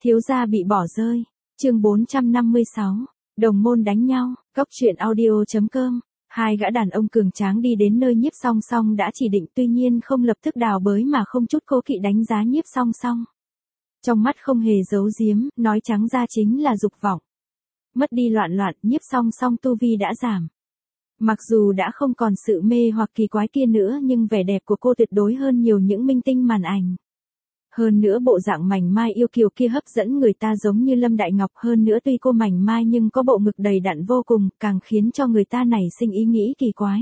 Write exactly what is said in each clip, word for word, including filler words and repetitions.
Thiếu gia bị bỏ rơi. Chương bốn trăm năm mươi sáu. Đồng môn đánh nhau. Cốc truyện audio chấm com. Hai gã đàn ông cường tráng đi đến nơi Nhiếp Song Song đã chỉ định, tuy nhiên không lập tức đào bới mà không chút cố kỵ đánh giá Nhiếp Song Song. Trong mắt không hề giấu giếm, nói trắng ra chính là dục vọng. Mất đi loạn loạn, Nhiếp Song Song tu vi đã giảm. Mặc dù đã không còn sự mê hoặc kỳ quái kia nữa, nhưng vẻ đẹp của cô tuyệt đối hơn nhiều những minh tinh màn ảnh. Hơn nữa bộ dạng mảnh mai yêu kiều kia hấp dẫn người ta giống như Lâm Đại Ngọc, hơn nữa tuy cô mảnh mai nhưng có bộ ngực đầy đặn vô cùng, càng khiến cho người ta nảy sinh ý nghĩ kỳ quái.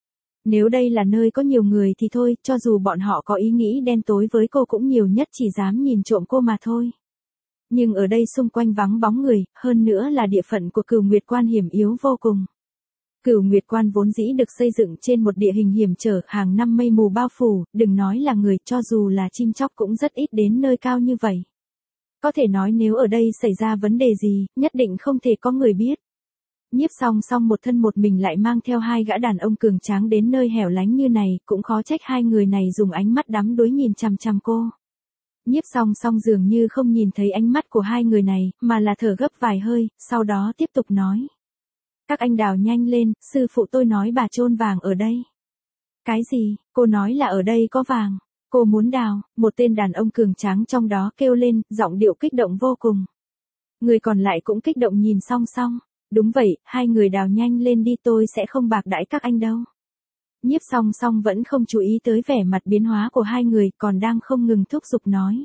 Nếu đây là nơi có nhiều người thì thôi, cho dù bọn họ có ý nghĩ đen tối với cô cũng nhiều nhất chỉ dám nhìn trộm cô mà thôi. Nhưng ở đây xung quanh vắng bóng người, hơn nữa là địa phận của Cửu Nguyệt Quan hiểm yếu vô cùng. Cửu Nguyệt Quan vốn dĩ được xây dựng trên một địa hình hiểm trở, hàng năm mây mù bao phủ, đừng nói là người, cho dù là chim chóc cũng rất ít đến nơi cao như vậy. Có thể nói nếu ở đây xảy ra vấn đề gì, nhất định không thể có người biết. Nhiếp Song Song một thân một mình lại mang theo hai gã đàn ông cường tráng đến nơi hẻo lánh như này, cũng khó trách hai người này dùng ánh mắt đắm đuối nhìn chằm chằm cô. Nhiếp Song Song dường như không nhìn thấy ánh mắt của hai người này, mà là thở gấp vài hơi, sau đó tiếp tục nói. Các anh đào nhanh lên, sư phụ tôi nói bà chôn vàng ở đây. Cái gì, cô nói là ở đây có vàng, cô muốn đào, một tên đàn ông cường tráng trong đó kêu lên, giọng điệu kích động vô cùng. Người còn lại cũng kích động nhìn Song Song, đúng vậy, hai người đào nhanh lên đi, tôi sẽ không bạc đãi các anh đâu. Nhiếp Song Song vẫn không chú ý tới vẻ mặt biến hóa của hai người, còn đang không ngừng thúc giục nói.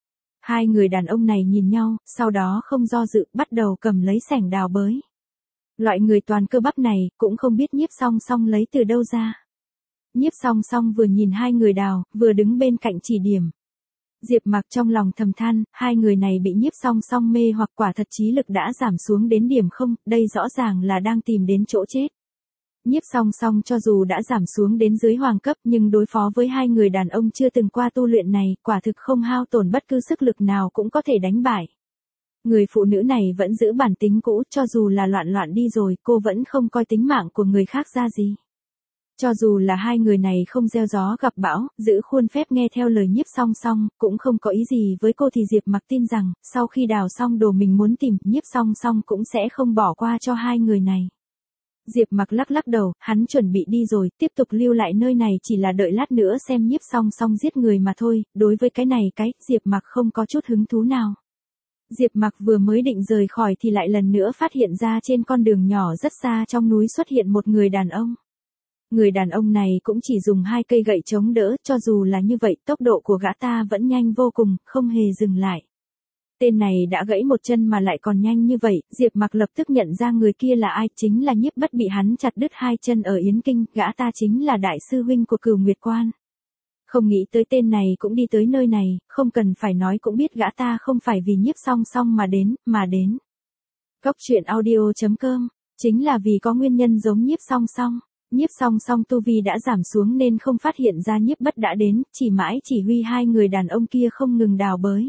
Hai người đàn ông này nhìn nhau, sau đó không do dự, bắt đầu cầm lấy xẻng đào bới. Loại người toàn cơ bắp này, cũng không biết Nhiếp Song Song lấy từ đâu ra. Nhiếp Song Song vừa nhìn hai người đào, vừa đứng bên cạnh chỉ điểm. Diệp Mặc trong lòng thầm than, hai người này bị Nhiếp Song Song mê hoặc quả thật trí lực đã giảm xuống đến điểm không, đây rõ ràng là đang tìm đến chỗ chết. Nhiếp Song Song cho dù đã giảm xuống đến dưới hoàng cấp nhưng đối phó với hai người đàn ông chưa từng qua tu luyện này, quả thực không hao tổn bất cứ sức lực nào cũng có thể đánh bại. Người phụ nữ này vẫn giữ bản tính cũ, cho dù là loạn loạn đi rồi, cô vẫn không coi tính mạng của người khác ra gì. Cho dù là hai người này không gieo gió gặp bão, giữ khuôn phép nghe theo lời Nhiếp Song Song, cũng không có ý gì với cô thì Diệp Mặc tin rằng, sau khi đào xong đồ mình muốn tìm, Nhiếp Song Song cũng sẽ không bỏ qua cho hai người này. Diệp Mặc lắc lắc đầu, hắn chuẩn bị đi rồi, tiếp tục lưu lại nơi này chỉ là đợi lát nữa xem Nhiếp Song Song giết người mà thôi, đối với cái này cái, Diệp Mặc không có chút hứng thú nào. Diệp Mặc vừa mới định rời khỏi thì lại lần nữa phát hiện ra trên con đường nhỏ rất xa trong núi xuất hiện một người đàn ông. Người đàn ông này cũng chỉ dùng hai cây gậy chống đỡ, cho dù là như vậy tốc độ của gã ta vẫn nhanh vô cùng, không hề dừng lại. Tên này đã gãy một chân mà lại còn nhanh như vậy, Diệp Mặc lập tức nhận ra người kia là ai, chính là Nhiếp Bất bị hắn chặt đứt hai chân ở Yến Kinh, gã ta chính là đại sư huynh của Cửu Nguyệt Quan. Không nghĩ tới tên này cũng đi tới nơi này, không cần phải nói cũng biết gã ta không phải vì Nhiếp Song Song mà đến, mà đến. Cốc truyện audio chấm com, chính là vì có nguyên nhân giống Nhiếp Song Song. Nhiếp Song Song tu vi đã giảm xuống nên không phát hiện ra Nhiếp Bất đã đến, chỉ mãi chỉ huy hai người đàn ông kia không ngừng đào bới.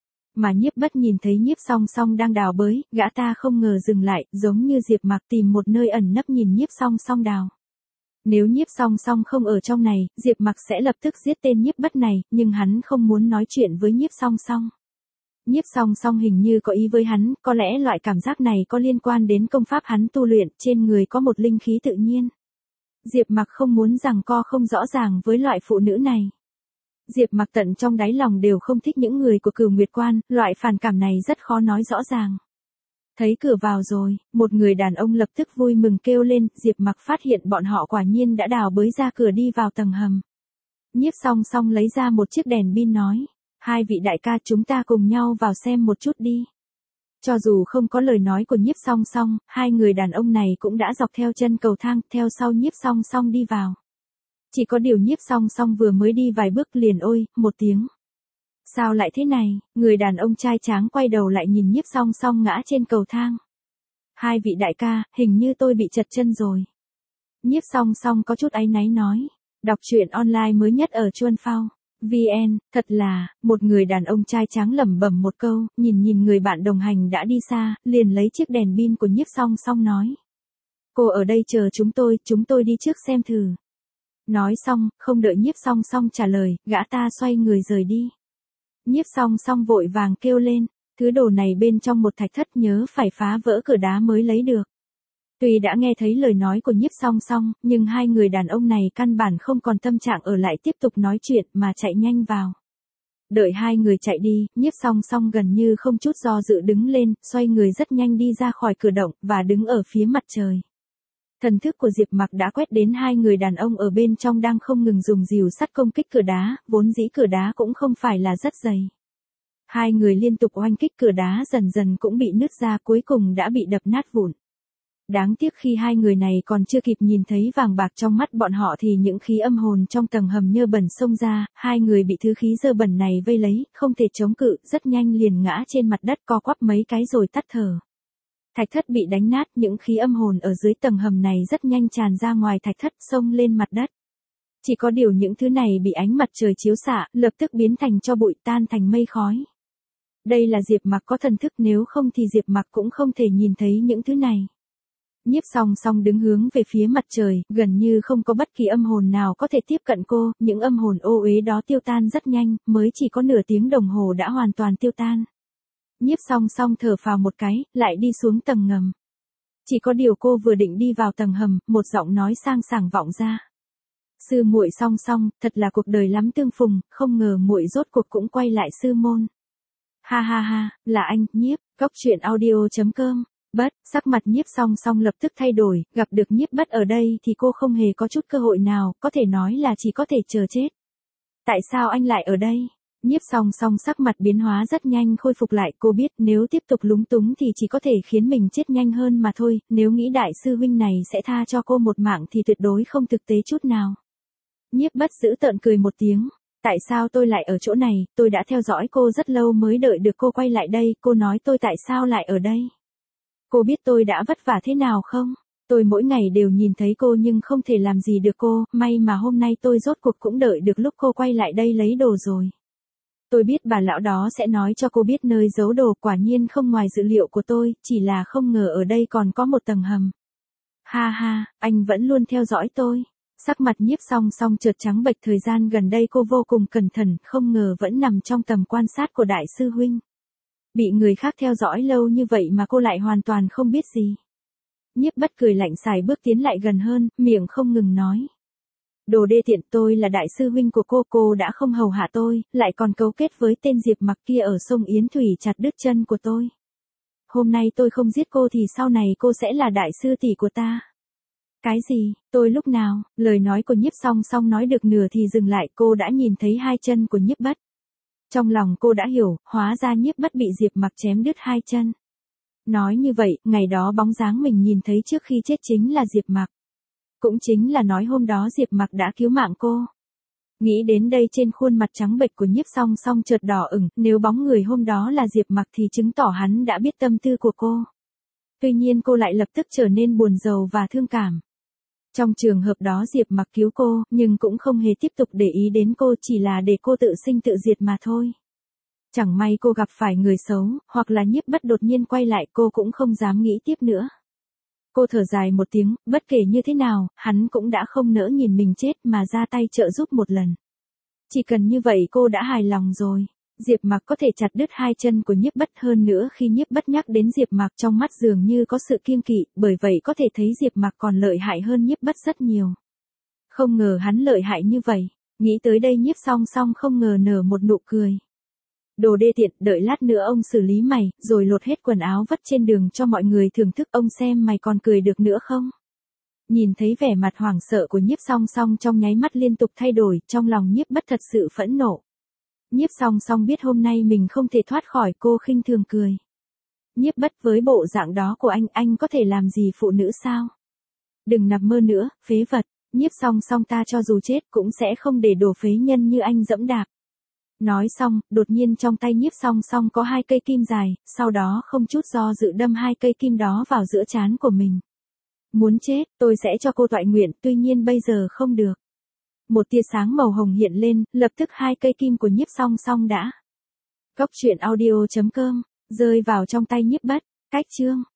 Mà Nhiếp Bất nhìn thấy Nhiếp Song Song đang đào bới, gã ta không ngờ dừng lại, giống như Diệp Mặc tìm một nơi ẩn nấp nhìn Nhiếp Song Song đào. Nếu Nhiếp Song Song không ở trong này, Diệp Mặc sẽ lập tức giết tên Nhiếp Bất này, nhưng hắn không muốn nói chuyện với Nhiếp Song Song. Nhiếp Song Song hình như có ý với hắn, có lẽ loại cảm giác này có liên quan đến công pháp hắn tu luyện, trên người có một linh khí tự nhiên. Diệp Mặc không muốn giằng co không rõ ràng với loại phụ nữ này. Diệp Mặc tận trong đáy lòng đều không thích những người của Cửu Nguyệt Quan, loại phản cảm này rất khó nói rõ ràng. Thấy cửa vào rồi, một người đàn ông lập tức vui mừng kêu lên, Diệp Mặc phát hiện bọn họ quả nhiên đã đào bới ra cửa đi vào tầng hầm. Nhiếp Song Song lấy ra một chiếc đèn pin nói, hai vị đại ca chúng ta cùng nhau vào xem một chút đi. Cho dù không có lời nói của Nhiếp Song Song, hai người đàn ông này cũng đã dọc theo chân cầu thang, theo sau Nhiếp Song Song đi vào. Chỉ có điều Nhiếp Song Song vừa mới đi vài bước liền ôi, một tiếng. Sao lại thế này, người đàn ông trai tráng quay đầu lại nhìn Nhiếp Song Song ngã trên cầu thang. Hai vị đại ca, hình như tôi bị chật chân rồi. Nhiếp Song Song có chút áy náy nói, đọc truyện online mới nhất ở Chuan Phao. vê en, thật là, một người đàn ông trai tráng lẩm bẩm một câu, nhìn nhìn người bạn đồng hành đã đi xa, liền lấy chiếc đèn pin của Nhiếp Song Song nói. Cô ở đây chờ chúng tôi, chúng tôi đi trước xem thử. Nói xong, không đợi Nhiếp Song Song trả lời, gã ta xoay người rời đi. Nhiếp Song Song vội vàng kêu lên, Thứ đồ này bên trong một thạch thất nhớ phải phá vỡ cửa đá mới lấy được. Tuy đã nghe thấy lời nói của Nhiếp Song Song, nhưng hai người đàn ông này căn bản không còn tâm trạng ở lại tiếp tục nói chuyện mà chạy nhanh vào. Đợi hai người chạy đi, Nhiếp Song Song gần như không chút do dự đứng lên, xoay người rất nhanh đi ra khỏi cửa động, và đứng ở phía mặt trời. Thần thức của Diệp Mặc đã quét đến hai người đàn ông ở bên trong đang không ngừng dùng rìu sắt công kích cửa đá, vốn dĩ cửa đá cũng không phải là rất dày. Hai người liên tục oanh kích cửa đá dần dần cũng bị nứt ra, cuối cùng đã bị đập nát vụn. Đáng tiếc khi hai người này còn chưa kịp nhìn thấy vàng bạc trong mắt bọn họ thì những khí âm hồn trong tầng hầm nhơ bẩn xông ra, hai người bị thứ khí dơ bẩn này vây lấy, không thể chống cự, rất nhanh liền ngã trên mặt đất co quắp mấy cái rồi tắt thở. Thạch thất bị đánh nát, những khí âm hồn ở dưới tầng hầm này rất nhanh tràn ra ngoài thạch thất, xông lên mặt đất. Chỉ có điều những thứ này bị ánh mặt trời chiếu xạ, lập tức biến thành tro bụi, tan thành mây khói. Đây là Diệp Mặc có thần thức, nếu không thì Diệp Mặc cũng không thể nhìn thấy những thứ này. Nhiếp Song Song đứng hướng về phía mặt trời, gần như không có bất kỳ âm hồn nào có thể tiếp cận cô, những âm hồn ô uế đó tiêu tan rất nhanh, mới chỉ có nửa tiếng đồng hồ đã hoàn toàn tiêu tan. Nhiếp Song Song thở phào một cái, lại đi xuống tầng ngầm. Chỉ có điều cô vừa định đi vào tầng hầm, một giọng nói sang sảng vọng ra. Sư muội Song Song, thật là cuộc đời lắm tương phùng, không ngờ muội rốt cuộc cũng quay lại sư môn. Ha ha ha, là anh, Nhiếp, Cốc Truyện Audio chấm com. Bất, sắc mặt Nhiếp Song Song lập tức thay đổi, gặp được Nhiếp Bất ở đây thì cô không hề có chút cơ hội nào, có thể nói là chỉ có thể chờ chết. Tại sao anh lại ở đây? Nhiếp Song Song sắc mặt biến hóa rất nhanh, khôi phục lại, cô biết nếu tiếp tục lúng túng thì chỉ có thể khiến mình chết nhanh hơn mà thôi, nếu nghĩ đại sư huynh này sẽ tha cho cô một mạng thì tuyệt đối không thực tế chút nào. Nhiếp Bất giễu tợn cười một tiếng. Tại sao tôi lại ở chỗ này, tôi đã theo dõi cô rất lâu mới đợi được cô quay lại đây, cô nói tôi tại sao lại ở đây? Cô biết tôi đã vất vả thế nào không? Tôi mỗi ngày đều nhìn thấy cô nhưng không thể làm gì được cô, may mà hôm nay tôi rốt cuộc cũng đợi được lúc cô quay lại đây lấy đồ rồi. Tôi biết bà lão đó sẽ nói cho cô biết nơi giấu đồ, quả nhiên không ngoài dự liệu của tôi, chỉ là không ngờ ở đây còn có một tầng hầm. Ha ha, anh vẫn luôn theo dõi tôi. Sắc mặt Nhiếp Song Song chợt trắng bệch, thời gian gần đây cô vô cùng cẩn thận, không ngờ vẫn nằm trong tầm quan sát của đại sư huynh. Bị người khác theo dõi lâu như vậy mà cô lại hoàn toàn không biết gì. Nhiếp Bất cười lạnh xài bước tiến lại gần hơn, miệng không ngừng nói. Đồ đê tiện, tôi là đại sư huynh của cô, cô đã không hầu hạ tôi, lại còn cấu kết với tên Diệp Mặc kia ở sông Yến Thủy chặt đứt chân của tôi. Hôm nay tôi không giết cô thì sau này cô sẽ là đại sư tỷ của ta. Cái gì, tôi lúc nào? Lời nói của Nhiếp Song Song nói được nửa thì dừng lại, cô đã nhìn thấy hai chân của Nhiếp Bất. Trong lòng cô đã hiểu, hóa ra Nhiếp Bất bị Diệp Mặc chém đứt hai chân. Nói như vậy, ngày đó bóng dáng mình nhìn thấy trước khi chết chính là Diệp Mặc. Cũng chính là nói hôm đó Diệp Mặc đã cứu mạng cô. Nghĩ đến đây trên khuôn mặt trắng bệch của Nhiếp Song Song chợt đỏ ửng, nếu bóng người hôm đó là Diệp Mặc thì chứng tỏ hắn đã biết tâm tư của cô. Tuy nhiên cô lại lập tức trở nên buồn rầu và thương cảm. Trong trường hợp đó Diệp Mặc cứu cô, nhưng cũng không hề tiếp tục để ý đến cô, chỉ là để cô tự sinh tự diệt mà thôi. Chẳng may cô gặp phải người xấu, hoặc là Nhiếp Bất đột nhiên quay lại, cô cũng không dám nghĩ tiếp nữa. Cô thở dài một tiếng, bất kể như thế nào, hắn cũng đã không nỡ nhìn mình chết mà ra tay trợ giúp một lần. Chỉ cần như vậy cô đã hài lòng rồi. Diệp Mặc có thể chặt đứt hai chân của Nhiếp Bất, hơn nữa khi Nhiếp Bất nhắc đến Diệp Mặc trong mắt dường như có sự kiêng kỵ, bởi vậy có thể thấy Diệp Mặc còn lợi hại hơn Nhiếp Bất rất nhiều. Không ngờ hắn lợi hại như vậy, nghĩ tới đây Nhiếp Song Song không ngờ nở một nụ cười. Đồ đê tiện, đợi lát nữa ông xử lý mày, rồi lột hết quần áo vất trên đường cho mọi người thưởng thức, ông xem mày còn cười được nữa không? Nhìn thấy vẻ mặt hoảng sợ của Nhiếp Song Song trong nháy mắt liên tục thay đổi, trong lòng Nhiếp Bất thật sự phẫn nộ. Nhiếp Song Song biết hôm nay mình không thể thoát khỏi, cô khinh thường cười. Nhiếp Bất, với bộ dạng đó của anh, anh có thể làm gì phụ nữ sao? Đừng nằm mơ nữa, phế vật. Nhiếp Song Song, ta cho dù chết cũng sẽ không để đồ phế nhân như anh dẫm đạp. Nói xong, đột nhiên trong tay Nhiếp Song Song có hai cây kim dài, sau đó không chút do dự đâm hai cây kim đó vào giữa trán của mình. Muốn chết, tôi sẽ cho cô toại nguyện, tuy nhiên bây giờ không được. Một tia sáng màu hồng hiện lên, lập tức hai cây kim của Nhiếp Song Song đã. Cốc Truyện Audio chấm com, rơi vào trong tay Nhiếp Bất. Cách chương